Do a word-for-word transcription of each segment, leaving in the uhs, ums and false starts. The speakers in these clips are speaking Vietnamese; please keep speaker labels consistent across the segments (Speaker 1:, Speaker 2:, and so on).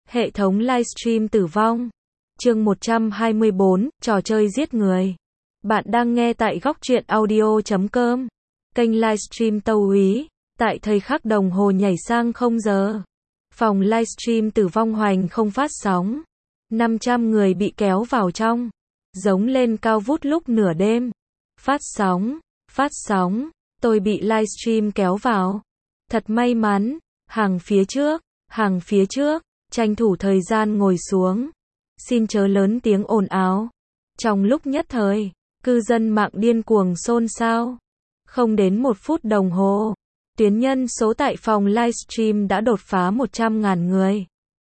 Speaker 1: Hệ thống livestream tử vong. Chương một trăm hai mươi bốn, trò chơi giết người. Bạn đang nghe tại góc truyện audio chấm com. Kênh livestream Tâu Úy. Tại thời khắc đồng hồ nhảy sang không giờ. Phòng livestream tử vong hoành không phát sóng. năm trăm người bị kéo vào trong. Giống lên cao vút lúc nửa đêm. Phát sóng, phát sóng. Tôi bị livestream kéo vào. Thật may mắn. Hàng phía trước, hàng phía trước. Tranh thủ thời gian ngồi xuống. Xin chớ lớn tiếng ồn ào. Trong lúc nhất thời, cư dân mạng điên cuồng xôn xao. Không đến một phút đồng hồ, tuyến nhân số tại phòng livestream đã đột phá một trăm nghìn người.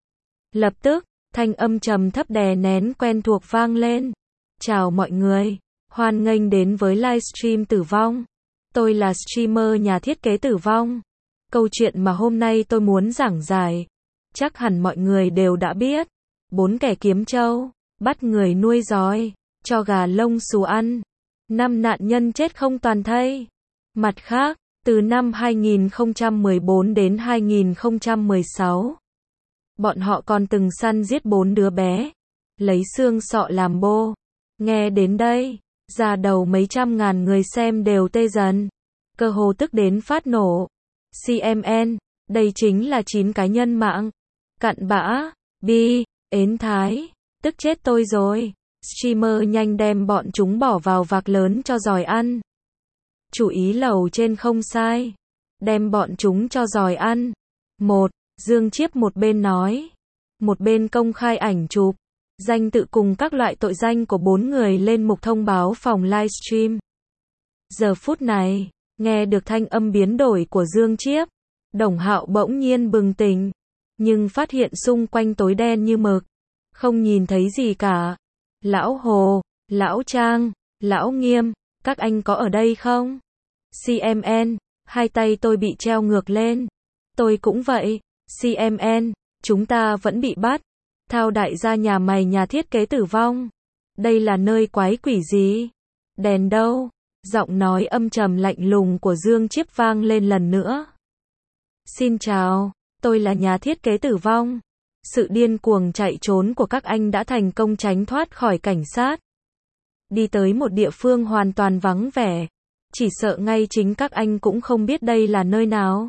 Speaker 1: Lập tức, thanh âm trầm thấp đè nén quen thuộc vang lên. Chào mọi người, hoan nghênh đến với livestream tử vong. Tôi là streamer nhà thiết kế tử vong. Câu chuyện mà hôm nay tôi muốn giảng giải, chắc hẳn mọi người đều đã biết. Bốn kẻ kiếm trâu, bắt người nuôi giói, cho gà lông xù ăn. Năm nạn nhân chết không toàn thây. Mặt khác, từ năm hai nghìn không trăm mười bốn đến hai nghìn không trăm mười sáu, bọn họ còn từng săn giết bốn đứa bé, lấy xương sọ làm bô. Nghe đến đây, da đầu mấy trăm ngàn người xem đều tê dần, cơ hồ tức đến phát nổ. xê em en, đây chính là chín cá nhân mạng. Cặn bã, bi, ến thái, tức chết tôi rồi. Streamer nhanh đem bọn chúng bỏ vào vạc lớn cho giòi ăn. Chủ ý lầu trên không sai. Đem bọn chúng cho giòi ăn. Một, Dương Chiếp một bên nói. Một bên công khai ảnh chụp. Danh tự cùng các loại tội danh của bốn người lên mục thông báo phòng livestream. Giờ phút này, nghe được thanh âm biến đổi của Dương Chiếp. Đồng Hạo bỗng nhiên bừng tỉnh. Nhưng phát hiện xung quanh tối đen như mực. Không nhìn thấy gì cả. Lão Hồ, Lão Trang, Lão Nghiêm, các anh có ở đây không? xê em en, hai tay tôi bị treo ngược lên. Tôi cũng vậy. xê em en, chúng ta vẫn bị bắt. Thao đại gia nhà mày nhà thiết kế tử vong. Đây là nơi quái quỷ gì? Đèn đâu? Giọng nói âm trầm lạnh lùng của Dương Chiếp vang lên lần nữa. Xin chào, tôi là nhà thiết kế tử vong. Sự điên cuồng chạy trốn của các anh đã thành công tránh thoát khỏi cảnh sát. Đi tới một địa phương hoàn toàn vắng vẻ. Chỉ sợ ngay chính các anh cũng không biết đây là nơi nào.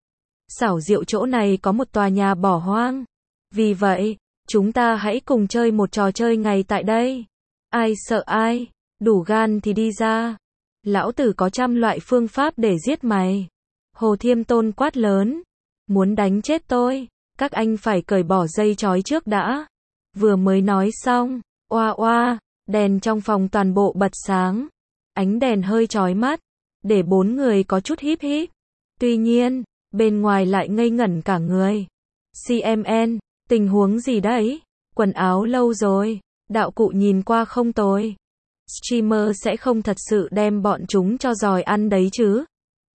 Speaker 1: Xảo diệu chỗ này có một tòa nhà bỏ hoang. Vì vậy, chúng ta hãy cùng chơi một trò chơi ngày tại đây. Ai sợ ai, đủ gan thì đi ra. Lão tử có trăm loại phương pháp để giết mày. Hồ Thiêm Tôn quát lớn. Muốn đánh chết tôi, các anh phải cởi bỏ dây trói trước đã. Vừa mới nói xong, oa oa, đèn trong phòng toàn bộ bật sáng. Ánh đèn hơi chói mắt, để bốn người có chút híp híp. Tuy nhiên, bên ngoài lại ngây ngẩn cả người. xê em en, tình huống gì đấy? Quần áo lâu rồi, đạo cụ nhìn qua không tồi. Streamer sẽ không thật sự đem bọn chúng cho giòi ăn đấy chứ?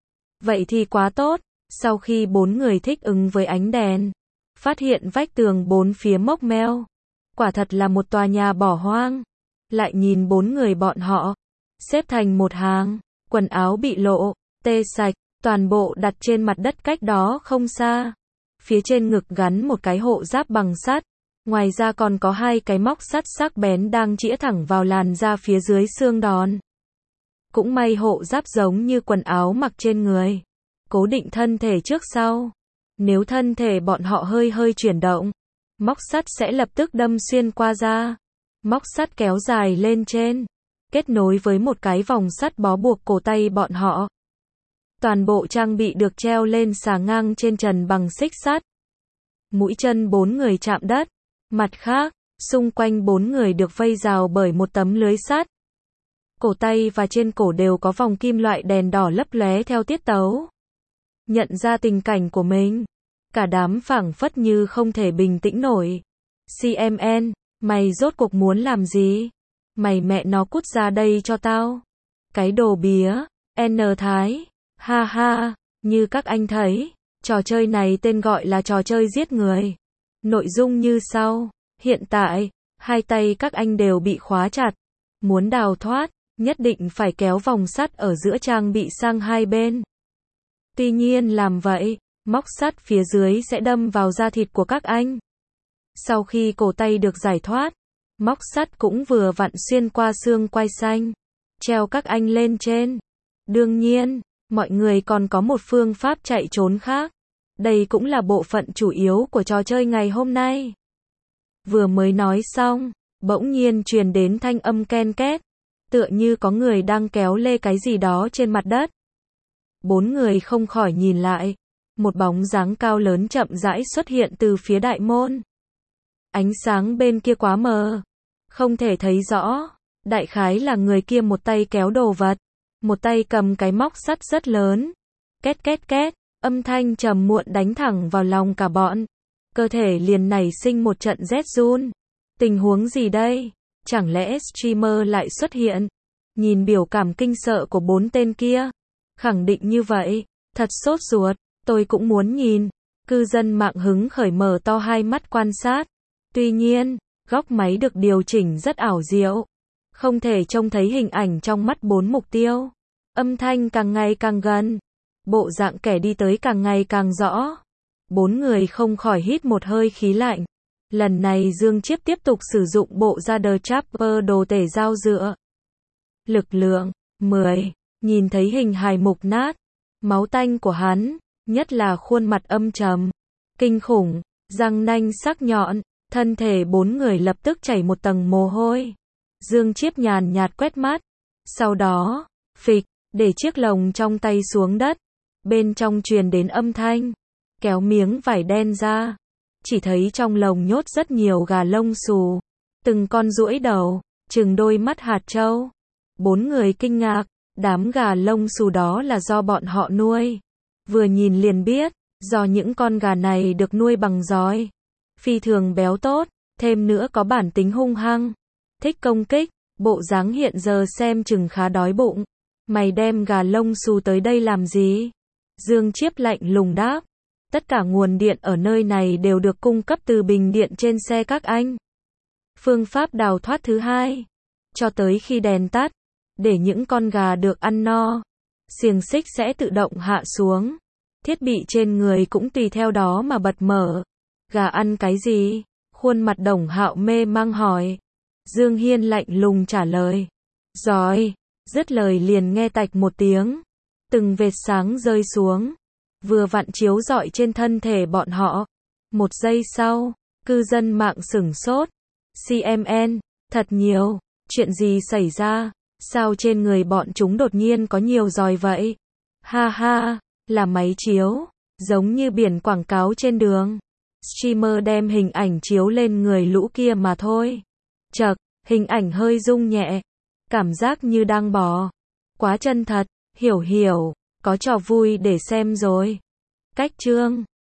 Speaker 1: Vậy thì quá tốt. Sau khi bốn người thích ứng với ánh đèn, phát hiện vách tường bốn phía mốc meo. Quả thật là một tòa nhà bỏ hoang. Lại nhìn bốn người bọn họ, xếp thành một hàng, quần áo bị lộ, tê sạch, toàn bộ đặt trên mặt đất cách đó không xa. Phía trên ngực gắn một cái hộ giáp bằng sắt. Ngoài ra còn có hai cái móc sắt sắc bén đang chĩa thẳng vào làn da phía dưới xương đòn. Cũng may hộ giáp giống như quần áo mặc trên người, cố định thân thể trước sau. Nếu thân thể bọn họ hơi hơi chuyển động, móc sắt sẽ lập tức đâm xuyên qua da. Móc sắt kéo dài lên trên, kết nối với một cái vòng sắt bó buộc cổ tay bọn họ. Toàn bộ trang bị được treo lên xà ngang trên trần bằng xích sắt. Mũi chân bốn người chạm đất. Mặt khác, xung quanh bốn người được vây rào bởi một tấm lưới sắt. Cổ tay và trên cổ đều có vòng kim loại đèn đỏ lấp lóe theo tiết tấu. Nhận ra tình cảnh của mình, cả đám phảng phất như không thể bình tĩnh nổi. xê em en, mày rốt cuộc muốn làm gì? Mày mẹ nó cút ra đây cho tao. Cái đồ bía, N Thái, ha ha, như các anh thấy, trò chơi này tên gọi là trò chơi giết người. Nội dung như sau, hiện tại, hai tay các anh đều bị khóa chặt. Muốn đào thoát, nhất định phải kéo vòng sắt ở giữa trang bị sang hai bên. Tuy nhiên làm vậy, móc sắt phía dưới sẽ đâm vào da thịt của các anh. Sau khi cổ tay được giải thoát, móc sắt cũng vừa vặn xuyên qua xương quai xanh, treo các anh lên trên. Đương nhiên, mọi người còn có một phương pháp chạy trốn khác. Đây cũng là bộ phận chủ yếu của trò chơi ngày hôm nay. Vừa mới nói xong, bỗng nhiên truyền đến thanh âm ken két, tựa như có người đang kéo lê cái gì đó trên mặt đất. Bốn người không khỏi nhìn lại, một bóng dáng cao lớn chậm rãi xuất hiện từ phía đại môn. Ánh sáng bên kia quá mờ, không thể thấy rõ, đại khái là người kia một tay kéo đồ vật, một tay cầm cái móc sắt rất lớn. Két két két, âm thanh trầm muộn đánh thẳng vào lòng cả bọn. Cơ thể liền nảy sinh một trận rét run. Tình huống gì đây? Chẳng lẽ streamer lại xuất hiện? Nhìn biểu cảm kinh sợ của bốn tên kia, khẳng định như vậy, thật sốt ruột, tôi cũng muốn nhìn. Cư dân mạng hứng khởi mở to hai mắt quan sát. Tuy nhiên, góc máy được điều chỉnh rất ảo diệu, không thể trông thấy hình ảnh trong mắt bốn mục tiêu. Âm thanh càng ngày càng gần, bộ dạng kẻ đi tới càng ngày càng rõ. Bốn người không khỏi hít một hơi khí lạnh. Lần này Dương Chiếp tiếp tục sử dụng bộ ra The Trapper đồ tể dao dựa. Lực lượng mười. Nhìn thấy hình hài mục nát, máu tanh của hắn, nhất là khuôn mặt âm trầm, kinh khủng, răng nanh sắc nhọn, thân thể bốn người lập tức chảy một tầng mồ hôi. Dương Chiếp nhàn nhạt quét mắt, sau đó, phịch, để chiếc lồng trong tay xuống đất. Bên trong truyền đến âm thanh, kéo miếng vải đen ra. Chỉ thấy trong lồng nhốt rất nhiều gà lông xù, từng con duỗi đầu, trừng đôi mắt hạt trâu. Bốn người kinh ngạc, đám gà lông xù đó là do bọn họ nuôi. Vừa nhìn liền biết, do những con gà này được nuôi bằng giói. Phi thường béo tốt, thêm nữa có bản tính hung hăng, thích công kích, bộ dáng hiện giờ xem chừng khá đói bụng. Mày đem gà lông xù tới đây làm gì? Dương Chiếp lạnh lùng đáp. Tất cả nguồn điện ở nơi này đều được cung cấp từ bình điện trên xe các anh. Phương pháp đào thoát thứ hai, cho tới khi đèn tắt, để những con gà được ăn no, xiềng xích sẽ tự động hạ xuống. Thiết bị trên người cũng tùy theo đó mà bật mở. Gà ăn cái gì? Khuôn mặt Đồng Hạo mê mang hỏi. Dương Hiên lạnh lùng trả lời. Giói. Dứt lời liền nghe tạch một tiếng. Từng vệt sáng rơi xuống, vừa vặn chiếu rọi trên thân thể bọn họ. Một giây sau, cư dân mạng sửng sốt. xê em en, thật nhiều, chuyện gì xảy ra? Sao trên người bọn chúng đột nhiên có nhiều giòi vậy? Ha ha, là máy chiếu, giống như biển quảng cáo trên đường. Streamer đem hình ảnh chiếu lên người lũ kia mà thôi. Chậc, hình ảnh hơi rung nhẹ, cảm giác như đang bò. Quá chân thật, hiểu hiểu, có trò vui để xem rồi. Cách chương